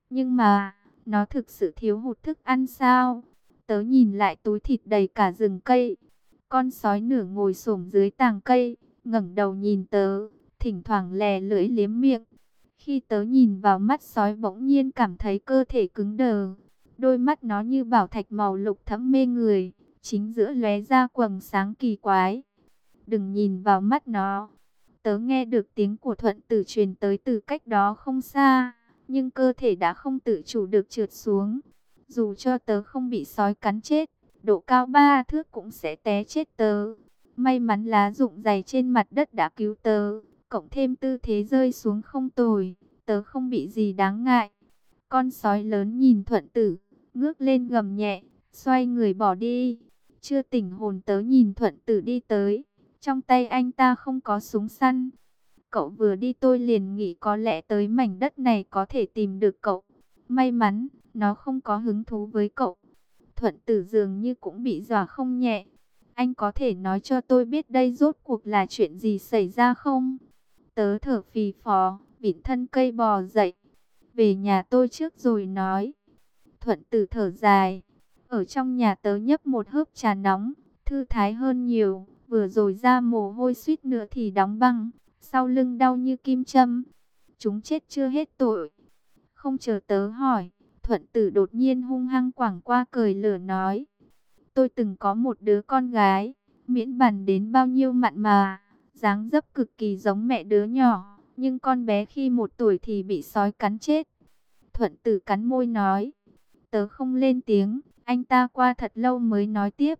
Nhưng mà, nó thực sự thiếu hụt thức ăn sao? Tớ nhìn lại túi thịt đầy cả rừng cây. Con sói nửa ngồi xổm dưới tàng cây, ngẩng đầu nhìn tớ, thỉnh thoảng lè lưỡi liếm miệng. Khi tớ nhìn vào mắt sói bỗng nhiên cảm thấy cơ thể cứng đờ. Đôi mắt nó như bảo thạch màu lục thẫm mê người, chính giữa lóe ra quầng sáng kỳ quái. Đừng nhìn vào mắt nó. Tớ nghe được tiếng của Thuận Tử truyền tới từ cách đó không xa, nhưng cơ thể đã không tự chủ được trượt xuống. Dù cho tớ không bị sói cắn chết, độ cao 3 thước cũng sẽ té chết tớ. May mắn lá rụng dày trên mặt đất đã cứu tớ, cộng thêm tư thế rơi xuống không tồi, tớ không bị gì đáng ngại. Con sói lớn nhìn Thuận Tử, ngước lên gầm nhẹ, xoay người bỏ đi. Chưa tỉnh hồn tớ nhìn Thuận Tử đi tới, trong tay anh ta không có súng săn. Cậu vừa đi tôi liền nghĩ có lẽ tới mảnh đất này có thể tìm được cậu. May mắn, nó không có hứng thú với cậu. Thuận Tử dường như cũng bị dọa không nhẹ. Anh có thể nói cho tôi biết đây rốt cuộc là chuyện gì xảy ra không? Tớ thở phì phò, vịn thân cây bò dậy. Về nhà tôi trước rồi nói. Thuận Tử thở dài. Ở trong nhà tớ nhấp một hớp trà nóng, thư thái hơn nhiều. Vừa rồi ra mồ hôi suýt nữa thì đóng băng. Sau lưng đau như kim châm. Chúng chết chưa hết tội. Không chờ tớ hỏi, Thuận Tử đột nhiên hung hăng quẳng qua cười lửa nói. Tôi từng có một đứa con gái, miễn bàn đến bao nhiêu mặn mà, dáng dấp cực kỳ giống mẹ đứa nhỏ, nhưng con bé khi 1 tuổi thì bị sói cắn chết. Thuận Tử cắn môi nói. Tớ không lên tiếng, anh ta qua thật lâu mới nói tiếp.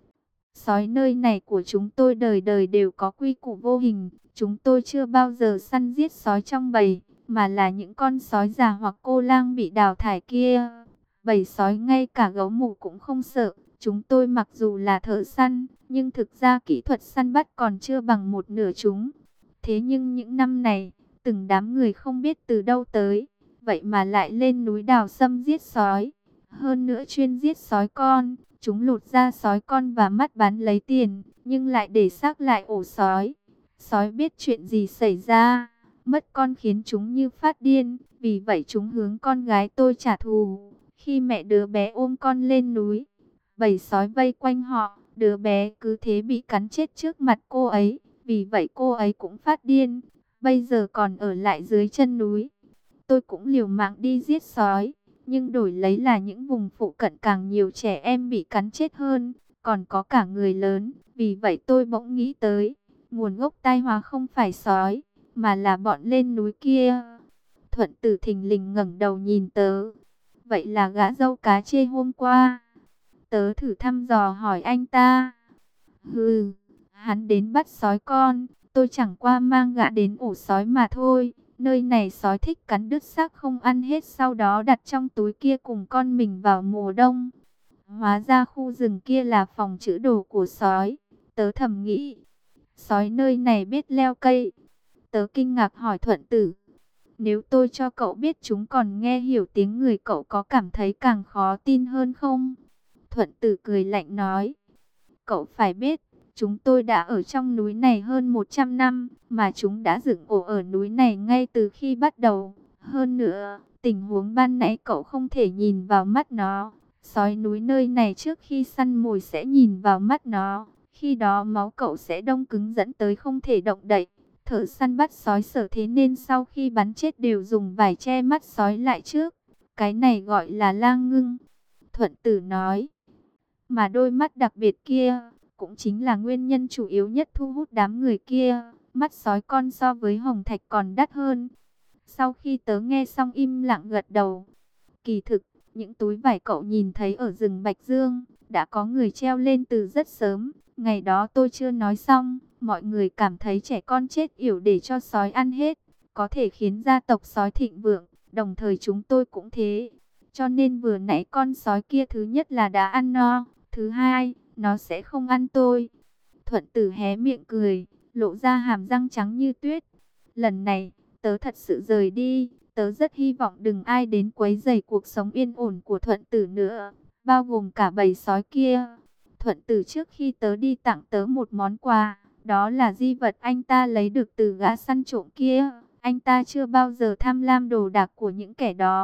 Sói nơi này của chúng tôi đời đời đều có quy củ vô hình, chúng tôi chưa bao giờ săn giết sói trong bầy, mà là những con sói già hoặc cô lang bị đào thải kia. Bầy sói ngay cả gấu mù cũng không sợ, chúng tôi mặc dù là thợ săn, nhưng thực ra kỹ thuật săn bắt còn chưa bằng một nửa chúng. Thế nhưng những năm này, từng đám người không biết từ đâu tới, vậy mà lại lên núi đào sâm giết sói. Hơn nữa chuyên giết sói con, chúng lột da sói con và mắt bán lấy tiền, nhưng lại để xác lại ổ sói. Sói biết chuyện gì xảy ra, mất con khiến chúng như phát điên, vì vậy chúng hướng con gái tôi trả thù. Khi mẹ đứa bé ôm con lên núi, bầy sói vây quanh họ, đứa bé cứ thế bị cắn chết trước mặt cô ấy, vì vậy cô ấy cũng phát điên, bây giờ còn ở lại dưới chân núi. Tôi cũng liều mạng đi giết sói, nhưng đổi lấy là những vùng phụ cận càng nhiều trẻ em bị cắn chết hơn, còn có cả người lớn. Vì vậy tôi bỗng nghĩ tới, nguồn gốc tai họa không phải sói, mà là bọn lên núi kia. Thuận Tử thình lình ngẩng đầu nhìn tớ. Vậy là gã dâu cá chê hôm qua? Tớ thử thăm dò hỏi anh ta. Hừ, hắn đến bắt sói con, tôi chẳng qua mang gã đến ổ sói mà thôi. Nơi này sói thích cắn đứt xác không ăn hết, sau đó đặt trong túi kia cùng con mình vào mùa đông. Hóa ra khu rừng kia là phòng trữ đồ của sói. Tớ thầm nghĩ, sói nơi này biết leo cây. Tớ kinh ngạc hỏi Thuận Tử, nếu tôi cho cậu biết chúng còn nghe hiểu tiếng người, cậu có cảm thấy càng khó tin hơn không? Thuận Tử cười lạnh nói, cậu phải biết, chúng tôi đã ở trong núi này hơn 100 năm, mà chúng đã dựng ổ ở núi này ngay từ khi bắt đầu. Hơn nữa, tình huống ban nãy cậu không thể nhìn vào mắt nó. Sói núi nơi này trước khi săn mồi sẽ nhìn vào mắt nó. Khi đó máu cậu sẽ đông cứng dẫn tới không thể động đậy. Thợ săn bắt sói sợ thế nên sau khi bắn chết đều dùng vải che mắt sói lại trước. Cái này gọi là lang ngưng. Thuận Tử nói. Mà đôi mắt đặc biệt kia cũng chính là nguyên nhân chủ yếu nhất thu hút đám người kia. Mắt sói con so với hồng thạch còn đắt hơn. Sau khi tớ nghe xong im lặng gật đầu. Kỳ thực, những túi vải cậu nhìn thấy ở rừng Bạch Dương đã có người treo lên từ rất sớm. Ngày đó tôi chưa nói xong, mọi người cảm thấy trẻ con chết yểu để cho sói ăn hết, có thể khiến gia tộc sói thịnh vượng, đồng thời chúng tôi cũng thế. Cho nên vừa nãy con sói kia thứ nhất là đã ăn no, thứ hai, nó sẽ không ăn tôi. Thuận Tử hé miệng cười, lộ ra hàm răng trắng như tuyết. Lần này, tớ thật sự rời đi, tớ rất hy vọng đừng ai đến quấy rầy cuộc sống yên ổn của Thuận Tử nữa, bao gồm cả bầy sói kia. Thuận Tử trước khi tớ đi tặng tớ một món quà, đó là di vật anh ta lấy được từ gã săn trộm kia. Anh ta chưa bao giờ tham lam đồ đạc của những kẻ đó,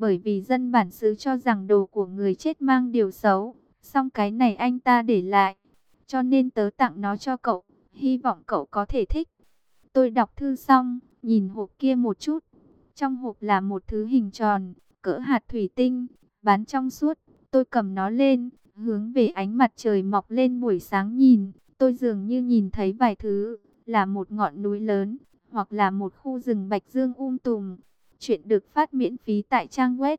Bởi vì dân bản xứ cho rằng đồ của người chết mang điều xấu, song cái này anh ta để lại, cho nên tớ tặng nó cho cậu, hy vọng cậu có thể thích. Tôi đọc thư xong, nhìn hộp kia một chút. Trong hộp là một thứ hình tròn, cỡ hạt thủy tinh, bán trong suốt. Tôi cầm nó lên, hướng về ánh mặt trời mọc lên buổi sáng nhìn. Tôi dường như nhìn thấy vài thứ, là một ngọn núi lớn, hoặc là một khu rừng bạch dương tùm. Chuyện được phát miễn phí tại trang web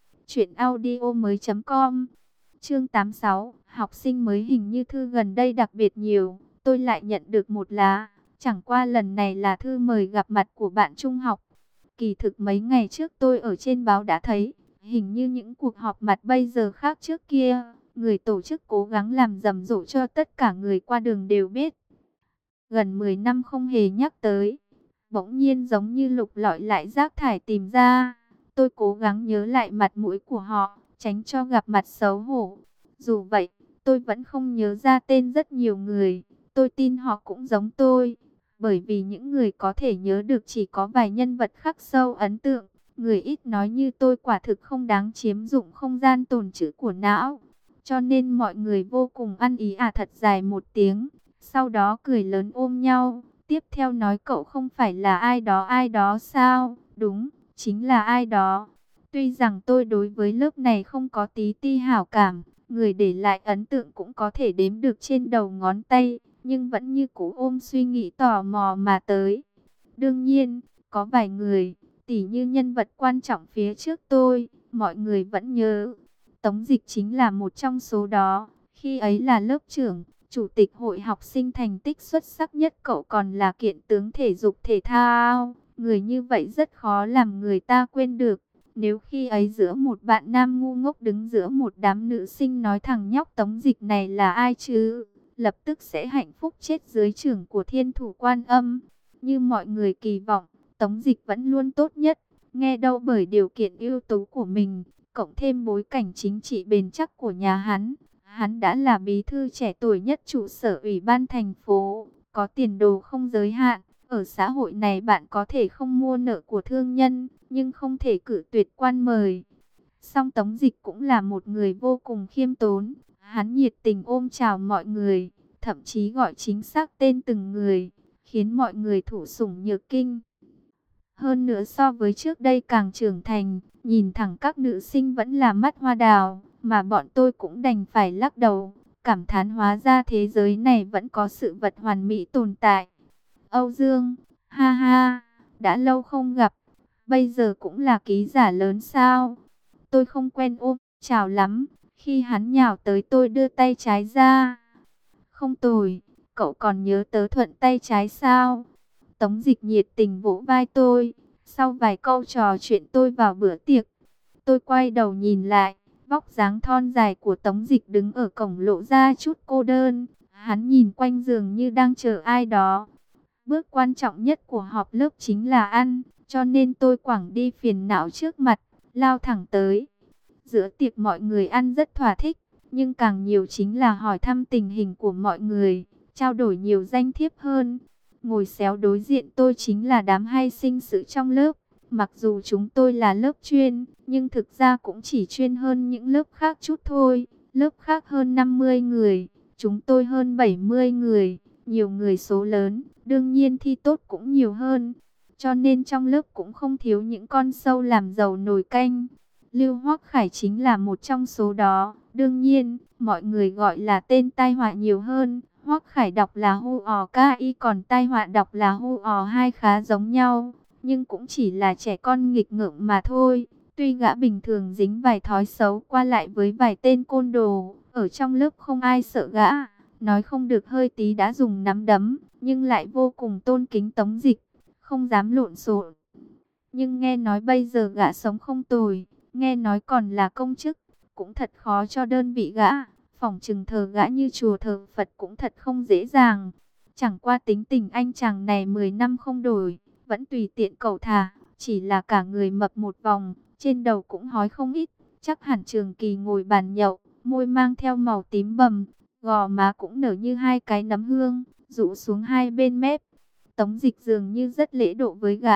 truyệnaudiomoi.com. Chương 86, học sinh mới hình như thư gần đây đặc biệt nhiều. Tôi lại nhận được một lá, chẳng qua lần này là thư mời gặp mặt của bạn trung học. Kỳ thực mấy ngày trước tôi ở trên báo đã thấy, hình như những cuộc họp mặt bây giờ khác trước kia, người tổ chức cố gắng làm rầm rộ cho tất cả người qua đường đều biết. Gần 10 năm không hề nhắc tới, bỗng nhiên giống như lục lọi lại rác thải tìm ra. Tôi cố gắng nhớ lại mặt mũi của họ, tránh cho gặp mặt xấu hổ. Dù vậy, tôi vẫn không nhớ ra tên rất nhiều người. Tôi tin họ cũng giống tôi, bởi vì những người có thể nhớ được chỉ có vài nhân vật khắc sâu ấn tượng. Người ít nói như tôi quả thực không đáng chiếm dụng không gian tồn trữ của não. Cho nên mọi người vô cùng ăn ý thật dài một tiếng. Sau đó cười lớn ôm nhau. Tiếp theo nói cậu không phải là ai đó sao? Đúng, chính là ai đó. Tuy rằng tôi đối với lớp này không có tí ti hảo cảm, người để lại ấn tượng cũng có thể đếm được trên đầu ngón tay, nhưng vẫn như cũ ôm suy nghĩ tò mò mà tới. Đương nhiên, có vài người, tỉ như nhân vật quan trọng phía trước tôi, mọi người vẫn nhớ. Tống Dịch chính là một trong số đó, khi ấy là lớp trưởng, chủ tịch hội học sinh thành tích xuất sắc nhất, cậu còn là kiện tướng thể dục thể thao. Người như vậy rất khó làm người ta quên được. Nếu khi ấy giữa một bạn nam ngu ngốc đứng giữa một đám nữ sinh nói thằng nhóc Tống Dịch này là ai chứ, lập tức sẽ hạnh phúc chết dưới chưởng của Thiên Thủ Quan Âm. Như mọi người kỳ vọng, Tống Dịch vẫn luôn tốt nhất, nghe đâu bởi điều kiện ưu tú của mình, cộng thêm bối cảnh chính trị bền chắc của nhà hắn. Hắn đã là bí thư trẻ tuổi nhất trụ sở ủy ban thành phố, có tiền đồ không giới hạn. Ở xã hội này bạn có thể không mua nợ của thương nhân, nhưng không thể cự tuyệt quan mời. Song Tống Dịch cũng là một người vô cùng khiêm tốn. Hắn nhiệt tình ôm chào mọi người, thậm chí gọi chính xác tên từng người, khiến mọi người thụ sủng nhược kinh. Hơn nữa so với trước đây càng trưởng thành, nhìn thẳng các nữ sinh vẫn là mắt hoa đào, mà bọn tôi cũng đành phải lắc đầu, cảm thán hóa ra thế giới này vẫn có sự vật hoàn mỹ tồn tại. Âu Dương, ha ha, đã lâu không gặp, bây giờ cũng là ký giả lớn sao? Tôi không quen ôm chào lắm, khi hắn nhào tới tôi đưa tay trái ra. Không tồi, cậu còn nhớ tớ thuận tay trái sao? Tống Dịch nhiệt tình vỗ vai tôi. Sau vài câu trò chuyện tôi vào bữa tiệc, tôi quay đầu nhìn lại, vóc dáng thon dài của Tống Dịch đứng ở cổng lộ ra chút cô đơn. Hắn nhìn quanh dường như đang chờ ai đó. Bước quan trọng nhất của họp lớp chính là ăn, cho nên tôi quẳng đi phiền não trước mặt, lao thẳng tới. Giữa tiệc mọi người ăn rất thỏa thích, nhưng càng nhiều chính là hỏi thăm tình hình của mọi người, trao đổi nhiều danh thiếp hơn. Ngồi xéo đối diện tôi chính là đám hay sinh sự trong lớp. Mặc dù chúng tôi là lớp chuyên, nhưng thực ra cũng chỉ chuyên hơn những lớp khác chút thôi. Lớp khác hơn 50 người, chúng tôi hơn 70 người, nhiều người số lớn, đương nhiên thi tốt cũng nhiều hơn. Cho nên trong lớp cũng không thiếu những con sâu làm dầu nồi canh. Lưu Hoắc Khải chính là một trong số đó. Đương nhiên, mọi người gọi là tên tai họa nhiều hơn. Hoắc Khải đọc là Huoki, còn tai họa đọc là Huo, hai khá giống nhau, nhưng cũng chỉ là trẻ con nghịch ngợm mà thôi. Tuy gã bình thường dính vài thói xấu qua lại với vài tên côn đồ, ở trong lớp không ai sợ gã, nói không được hơi tí đã dùng nắm đấm, nhưng lại vô cùng tôn kính Tống Dịch, không dám lộn xộn. Nhưng nghe nói bây giờ gã sống không tồi, nghe nói còn là công chức, cũng thật khó cho đơn vị gã. Phỏng chừng thờ gã như chùa thờ Phật cũng thật không dễ dàng. Chẳng qua tính tình anh chàng này 10 năm không đổi, vẫn tùy tiện cẩu thả, chỉ là cả người mập một vòng, trên đầu cũng hói không ít, chắc hẳn trường kỳ ngồi bàn nhậu, môi mang theo màu tím bầm, gò má cũng nở như hai cái nấm hương, rũ xuống hai bên mép. Tống Dịch dường như rất lễ độ với gã,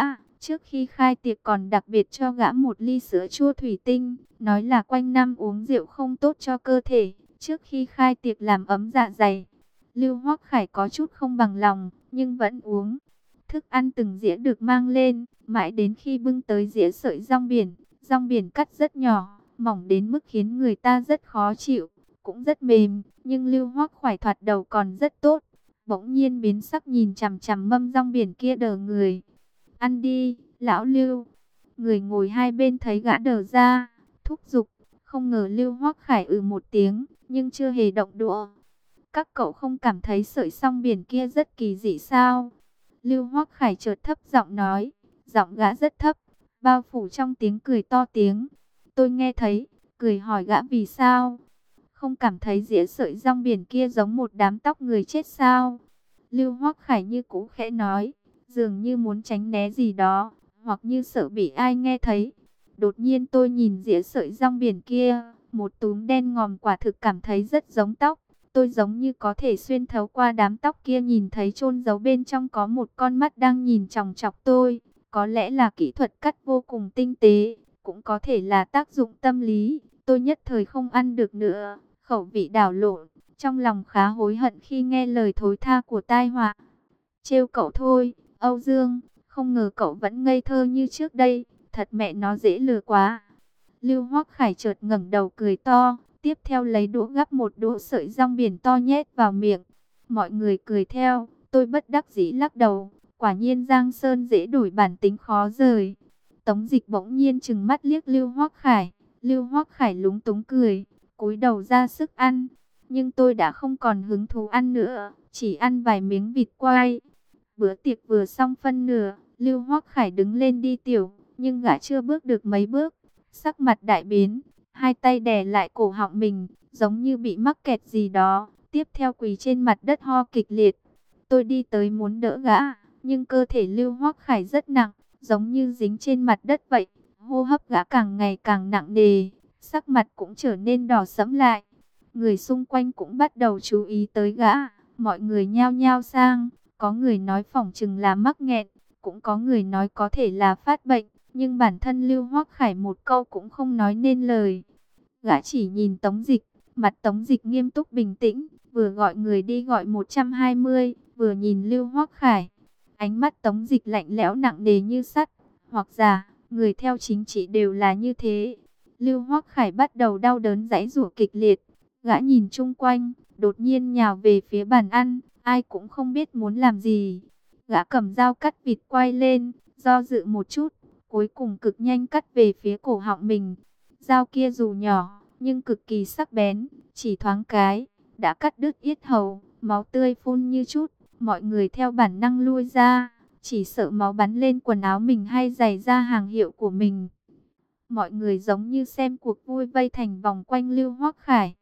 Trước khi khai tiệc còn đặc biệt cho gã một ly sữa chua thủy tinh, nói là quanh năm uống rượu không tốt cho cơ thể, trước khi khai tiệc làm ấm dạ dày. Lưu Hoắc Khải có chút không bằng lòng, nhưng vẫn uống. Thức ăn từng dĩa được mang lên, mãi đến khi bưng tới dĩa sợi rong biển cắt rất nhỏ, mỏng đến mức khiến người ta rất khó chịu, cũng rất mềm, nhưng Lưu Hoắc Khải thoạt đầu còn rất tốt. Bỗng nhiên biến sắc nhìn chằm chằm mâm rong biển kia đờ người. Ăn đi, lão Lưu. Người ngồi hai bên thấy gã đờ ra, thúc giục. Không ngờ Lưu Hoắc Khải một tiếng, nhưng chưa hề động đũa. Các cậu không cảm thấy sợi song biển kia rất kỳ dị sao? Lưu Hoắc Khải chợt thấp giọng nói, giọng gã rất thấp, bao phủ trong tiếng cười to tiếng. Tôi nghe thấy, cười hỏi gã vì sao? Không cảm thấy dĩa sợi rong biển kia giống một đám tóc người chết sao? Lưu Hoắc Khải như cũ khẽ nói, dường như muốn tránh né gì đó, hoặc như sợ bị ai nghe thấy. Đột nhiên tôi nhìn dĩa sợi rong biển kia, một túm đen ngòm quả thực cảm thấy rất giống tóc. Tôi giống như có thể xuyên thấu qua đám tóc kia nhìn thấy chôn giấu bên trong có một con mắt đang nhìn chòng chọc tôi. Có lẽ là kỹ thuật cắt vô cùng tinh tế, cũng có thể là tác dụng tâm lý. Tôi nhất thời không ăn được nữa, khẩu vị đảo lộn, trong lòng khá hối hận khi nghe lời thối tha của tai họa. Trêu cậu thôi, Âu Dương, không ngờ cậu vẫn ngây thơ như trước đây, thật mẹ nó dễ lừa quá. Lưu Hoắc Khải chợt ngẩng đầu cười to, tiếp theo lấy đũa gắp một đũa sợi rong biển to nhét vào miệng. Mọi người cười theo, tôi bất đắc dĩ lắc đầu, quả nhiên Giang Sơn dễ đổi bản tính khó rời. Tống Dịch bỗng nhiên trừng mắt liếc Lưu Hoắc Khải, Lưu Hoắc Khải lúng túng cười, cúi đầu ra sức ăn, nhưng tôi đã không còn hứng thú ăn nữa, chỉ ăn vài miếng vịt quay. Bữa tiệc vừa xong phân nửa, Lưu Hoắc Khải đứng lên đi tiểu, nhưng gã chưa bước được mấy bước, sắc mặt đại biến, hai tay đè lại cổ họng mình, giống như bị mắc kẹt gì đó, tiếp theo quỳ trên mặt đất ho kịch liệt. Tôi đi tới muốn đỡ gã, nhưng cơ thể Lưu Hoắc Khải rất nặng, giống như dính trên mặt đất vậy, hô hấp gã càng ngày càng nặng nề, sắc mặt cũng trở nên đỏ sẫm lại. Người xung quanh cũng bắt đầu chú ý tới gã, mọi người nhao nhao sang, có người nói phỏng chừng là mắc nghẹn, cũng có người nói có thể là phát bệnh, nhưng bản thân Lưu Hoắc Khải một câu cũng không nói nên lời. Gã chỉ nhìn Tống Dịch, mặt Tống Dịch nghiêm túc bình tĩnh, vừa gọi người đi gọi 120, vừa nhìn Lưu Hoắc Khải. Ánh mắt Tống Dịch lạnh lẽo nặng nề như sắt, hoặc giả, người theo chính trị đều là như thế. Lưu Hoắc Khải bắt đầu đau đớn giãy giụa kịch liệt, gã nhìn chung quanh, đột nhiên nhào về phía bàn ăn, ai cũng không biết muốn làm gì. Gã cầm dao cắt vịt quay lên, do dự một chút, cuối cùng cực nhanh cắt về phía cổ họng mình. Dao kia dù nhỏ, nhưng cực kỳ sắc bén, chỉ thoáng cái, đã cắt đứt yết hầu, máu tươi phun như chút. Mọi người theo bản năng lui ra, chỉ sợ máu bắn lên quần áo mình hay giày da hàng hiệu của mình. Mọi người giống như xem cuộc vui vây thành vòng quanh Lưu Hoắc Khải.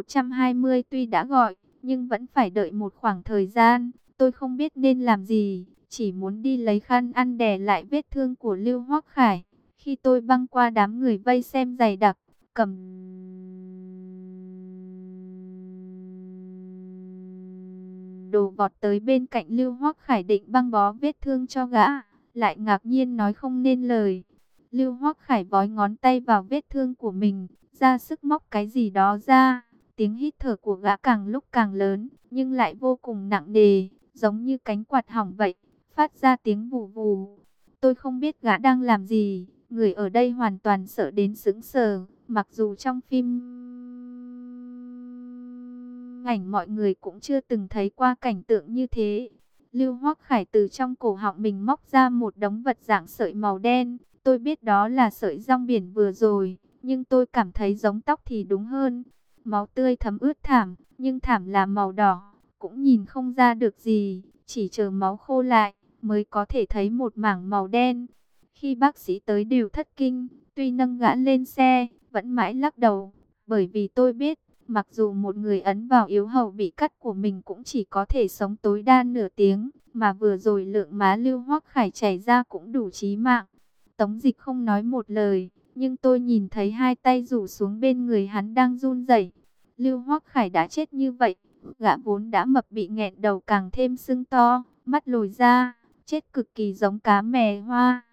120 tuy đã gọi, nhưng vẫn phải đợi một khoảng thời gian. Tôi không biết nên làm gì, chỉ muốn đi lấy khăn ăn đè lại vết thương của Lưu Hoắc Khải. Khi tôi băng qua đám người vây xem dày đặc, cầm đồ vọt tới bên cạnh Lưu Hoắc Khải định băng bó vết thương cho gã, lại ngạc nhiên nói không nên lời. Lưu Hoắc Khải vói ngón tay vào vết thương của mình, ra sức móc cái gì đó ra. Tiếng hít thở của gã càng lúc càng lớn, nhưng lại vô cùng nặng nề, giống như cánh quạt hỏng vậy, phát ra tiếng vù vù. Tôi không biết gã đang làm gì, người ở đây hoàn toàn sợ đến sững sờ, mặc dù trong phim ảnh mọi người cũng chưa từng thấy qua cảnh tượng như thế. Lưu Hoắc Khải từ trong cổ họng mình móc ra một đống vật dạng sợi màu đen. Tôi biết đó là sợi rong biển vừa rồi, nhưng tôi cảm thấy giống tóc thì đúng hơn. Máu tươi thấm ướt thảm, nhưng thảm là màu đỏ, cũng nhìn không ra được gì, chỉ chờ máu khô lại mới có thể thấy một mảng màu đen. Khi bác sĩ tới đều thất kinh, tuy nâng gã lên xe, vẫn mãi lắc đầu, bởi vì tôi biết, mặc dù một người ấn vào yếu hầu bị cắt của mình cũng chỉ có thể sống tối đa nửa tiếng, mà vừa rồi lượng má Lưu Hoắc Khải chảy ra cũng đủ chí mạng. Tống Dịch không nói một lời, nhưng tôi nhìn thấy hai tay rủ xuống bên người hắn đang run rẩy. Lưu Hoắc Khải đã chết như vậy, gã vốn đã mập bị nghẹn đầu càng thêm sưng to, mắt lồi ra, chết cực kỳ giống cá mè hoa.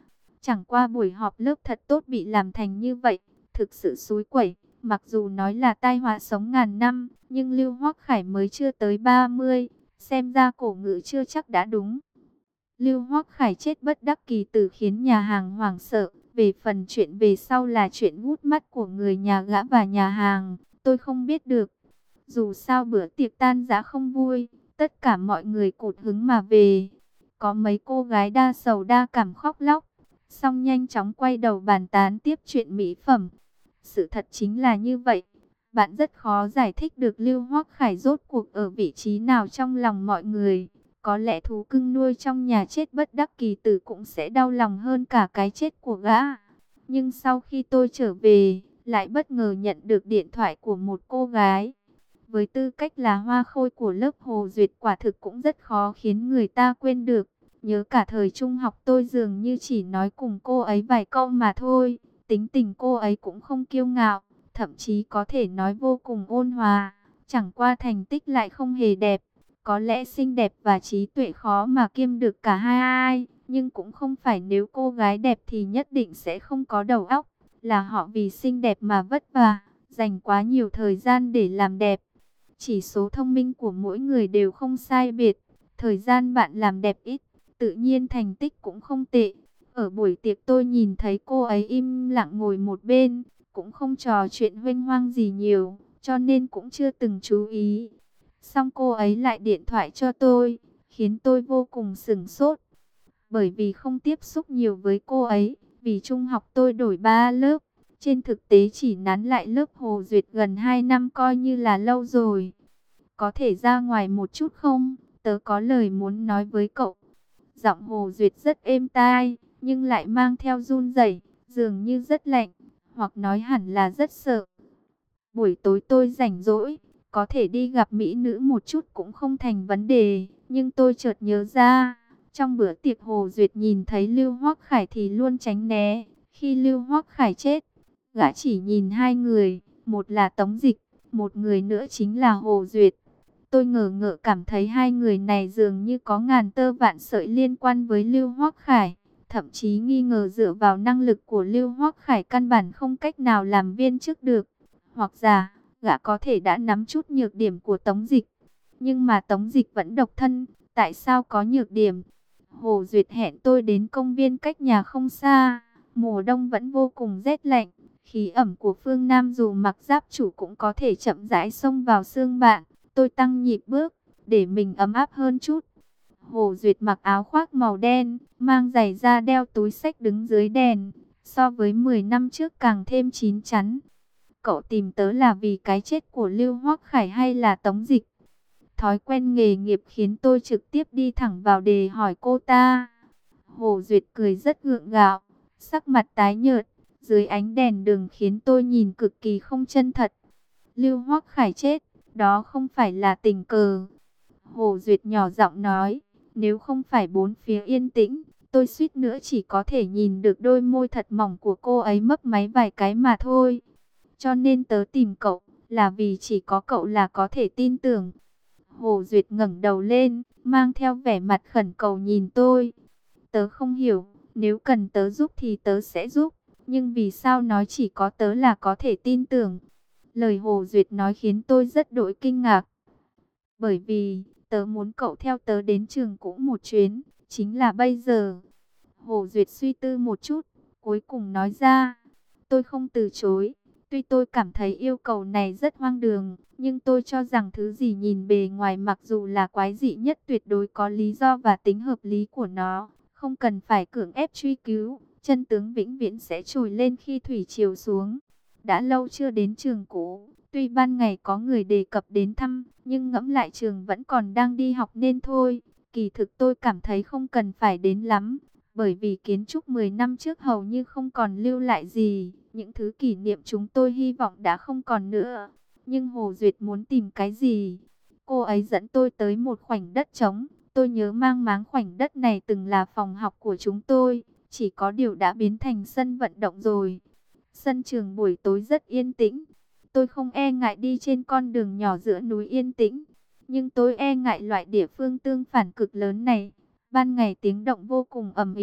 Chẳng qua buổi họp lớp thật tốt bị làm thành như vậy, thực sự xúi quẩy. Mặc dù nói là tai họa sống ngàn năm, nhưng Lưu Hoắc Khải mới chưa tới 30, xem ra cổ ngữ chưa chắc đã đúng. Lưu Hoắc Khải chết bất đắc kỳ tử khiến nhà hàng hoảng sợ. Về phần chuyện về sau là chuyện hút mắt của người nhà gã và nhà hàng, tôi không biết được. Dù sao bữa tiệc tan rã không vui, tất cả mọi người cụt hứng mà về. Có mấy cô gái đa sầu đa cảm khóc lóc, xong nhanh chóng quay đầu bàn tán tiếp chuyện mỹ phẩm. Sự thật chính là như vậy. Bạn rất khó giải thích được Lưu Hoắc Khải rốt cuộc ở vị trí nào trong lòng mọi người. Có lẽ thú cưng nuôi trong nhà chết bất đắc kỳ tử cũng sẽ đau lòng hơn cả cái chết của gã. Nhưng sau khi tôi trở về, lại bất ngờ nhận được điện thoại của một cô gái. Với tư cách là hoa khôi của lớp Hồ Duyệt, quả thực cũng rất khó khiến người ta quên được. Nhớ cả thời trung học tôi dường như chỉ nói cùng cô ấy vài câu mà thôi. Tính tình cô ấy cũng không kiêu ngạo, thậm chí có thể nói vô cùng ôn hòa. Chẳng qua thành tích lại không hề đẹp. Có lẽ xinh đẹp và trí tuệ khó mà kiêm được cả hai, nhưng cũng không phải nếu cô gái đẹp thì nhất định sẽ không có đầu óc. Là họ vì xinh đẹp mà vất vả, dành quá nhiều thời gian để làm đẹp. Chỉ số thông minh của mỗi người đều không sai biệt. Thời gian bạn làm đẹp ít, tự nhiên thành tích cũng không tệ. Ở buổi tiệc tôi nhìn thấy cô ấy im lặng ngồi một bên, cũng không trò chuyện huênh hoang gì nhiều, cho nên cũng chưa từng chú ý. Xong cô ấy lại điện thoại cho tôi, khiến tôi vô cùng sửng sốt. Bởi vì không tiếp xúc nhiều với cô ấy, vì trung học tôi đổi 3 lớp. Trên thực tế chỉ nán lại lớp Hồ Duyệt gần 2 năm coi như là lâu rồi. Có thể ra ngoài một chút không? Tớ có lời muốn nói với cậu. Giọng Hồ Duyệt rất êm tai, nhưng lại mang theo run rẩy, dường như rất lạnh, hoặc nói hẳn là rất sợ. Buổi tối tôi rảnh rỗi, có thể đi gặp mỹ nữ một chút cũng không thành vấn đề, nhưng tôi chợt nhớ ra, trong bữa tiệc Hồ Duyệt nhìn thấy Lưu Hoắc Khải thì luôn tránh né. Khi Lưu Hoắc Khải chết, gã chỉ nhìn hai người, một là Tống Dịch, một người nữa chính là Hồ Duyệt. Tôi ngờ ngợ cảm thấy hai người này dường như có ngàn tơ vạn sợi liên quan với Lưu Hoắc Khải. Thậm chí nghi ngờ dựa vào năng lực của Lưu Hoắc Khải căn bản không cách nào làm viên chức được. Hoặc giả, gã có thể đã nắm chút nhược điểm của Tống Dịch. Nhưng mà Tống Dịch vẫn độc thân, tại sao có nhược điểm? Hồ Duyệt hẹn tôi đến công viên cách nhà không xa. Mùa đông vẫn vô cùng rét lạnh. Khí ẩm của phương Nam dù mặc giáp chủ cũng có thể chậm rãi xông vào xương bạn. Tôi tăng nhịp bước, để mình ấm áp hơn chút. Hồ Duyệt mặc áo khoác màu đen, mang giày da đeo túi xách đứng dưới đèn. So với 10 năm trước càng thêm chín chắn. Cậu tìm tớ là vì cái chết của Lưu Hoắc Khải hay là Tống Dịch? Thói quen nghề nghiệp khiến tôi trực tiếp đi thẳng vào đề hỏi cô ta. Hồ Duyệt cười rất gượng gạo, sắc mặt tái nhợt, dưới ánh đèn đường khiến tôi nhìn cực kỳ không chân thật. Lưu Hoắc Khải chết, đó không phải là tình cờ. Hồ Duyệt nhỏ giọng nói, nếu không phải bốn phía yên tĩnh, tôi suýt nữa chỉ có thể nhìn được đôi môi thật mỏng của cô ấy mấp máy vài cái mà thôi. Cho nên tớ tìm cậu, là vì chỉ có cậu là có thể tin tưởng. Hồ Duyệt ngẩng đầu lên, mang theo vẻ mặt khẩn cầu nhìn tôi. Tớ không hiểu, nếu cần tớ giúp thì tớ sẽ giúp. Nhưng vì sao nói chỉ có tớ là có thể tin tưởng? Lời Hồ Duyệt nói khiến tôi rất đỗi kinh ngạc. Bởi vì, tớ muốn cậu theo tớ đến trường cũ một chuyến, chính là bây giờ. Hồ Duyệt suy tư một chút, cuối cùng nói ra, tôi không từ chối. Tuy tôi cảm thấy yêu cầu này rất hoang đường, nhưng tôi cho rằng thứ gì nhìn bề ngoài mặc dù là quái dị nhất tuyệt đối có lý do và tính hợp lý của nó. Không cần phải cưỡng ép truy cứu, chân tướng vĩnh viễn sẽ trồi lên khi thủy triều xuống. Đã lâu chưa đến trường cũ, tuy ban ngày có người đề cập đến thăm, nhưng ngẫm lại trường vẫn còn đang đi học nên thôi. Kỳ thực tôi cảm thấy không cần phải đến lắm, bởi vì kiến trúc 10 năm trước hầu như không còn lưu lại gì. Những thứ kỷ niệm chúng tôi hy vọng đã không còn nữa. Nhưng Hồ Duyệt muốn tìm cái gì? Cô ấy dẫn tôi tới một khoảnh đất trống. Tôi nhớ mang máng khoảnh đất này từng là phòng học của chúng tôi. Chỉ có điều đã biến thành sân vận động rồi. Sân trường buổi tối rất yên tĩnh. Tôi không e ngại đi trên con đường nhỏ giữa núi yên tĩnh. Nhưng tôi e ngại loại địa phương tương phản cực lớn này. Ban ngày tiếng động vô cùng ầm ĩ,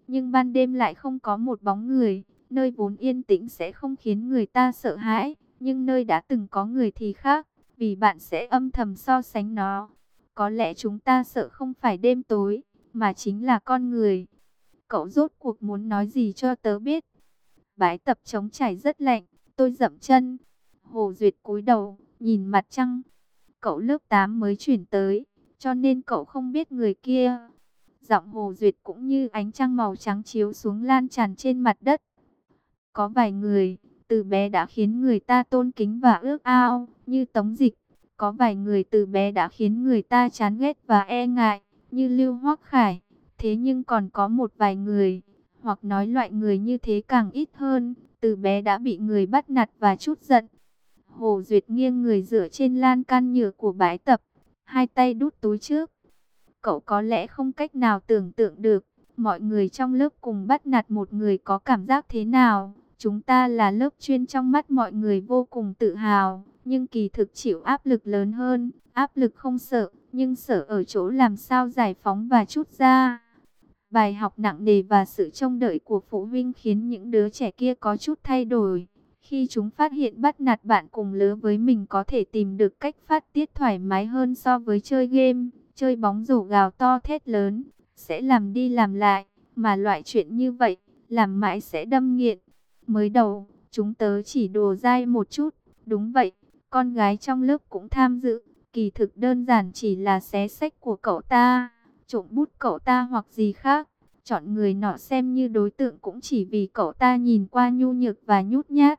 nhưng ban đêm lại không có một bóng người. Nơi vốn yên tĩnh sẽ không khiến người ta sợ hãi, nhưng nơi đã từng có người thì khác, vì bạn sẽ âm thầm so sánh nó. Có lẽ chúng ta sợ không phải đêm tối, mà chính là con người. Cậu rốt cuộc muốn nói gì cho tớ biết? Bãi tập trống trải rất lạnh, tôi dậm chân. Hồ Duyệt cúi đầu, nhìn mặt trăng. Cậu lớp 8 mới chuyển tới, cho nên cậu không biết người kia. Giọng Hồ Duyệt cũng như ánh trăng màu trắng chiếu xuống lan tràn trên mặt đất. Có vài người, từ bé đã khiến người ta tôn kính và ước ao, như Tống Dịch. Có vài người từ bé đã khiến người ta chán ghét và e ngại, như Lưu Hoắc Khải. Thế nhưng còn có một vài người, hoặc nói loại người như thế càng ít hơn, từ bé đã bị người bắt nạt và trút giận. Hồ Duyệt nghiêng người dựa trên lan can nhựa của bãi tập, hai tay đút túi trước. Cậu có lẽ không cách nào tưởng tượng được, mọi người trong lớp cùng bắt nạt một người có cảm giác thế nào. Chúng ta là lớp chuyên, trong mắt mọi người vô cùng tự hào, nhưng kỳ thực chịu áp lực lớn hơn. Áp lực không sợ, nhưng sợ ở chỗ làm sao giải phóng và trút ra. Bài học nặng nề và sự trông đợi của phụ huynh khiến những đứa trẻ kia có chút thay đổi. Khi chúng phát hiện bắt nạt bạn cùng lứa với mình có thể tìm được cách phát tiết thoải mái hơn so với chơi game, chơi bóng rổ gào to thét lớn, sẽ làm đi làm lại, mà loại chuyện như vậy, làm mãi sẽ đâm nghiện. Mới đầu, chúng tớ chỉ đùa dai một chút, đúng vậy, con gái trong lớp cũng tham dự, kỳ thực đơn giản chỉ là xé sách của cậu ta, trộm bút cậu ta hoặc gì khác. Chọn người nọ xem như đối tượng cũng chỉ vì cậu ta nhìn qua nhu nhược và nhút nhát.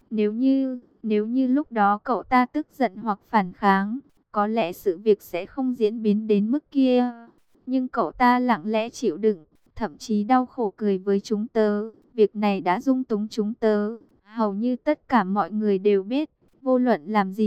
Nếu như lúc đó cậu ta tức giận hoặc phản kháng, có lẽ sự việc sẽ không diễn biến đến mức kia. Nhưng cậu ta lặng lẽ chịu đựng, thậm chí đau khổ cười với chúng tớ. Việc này đã dung túng chúng tớ. Hầu như tất cả mọi người đều biết, vô luận làm gì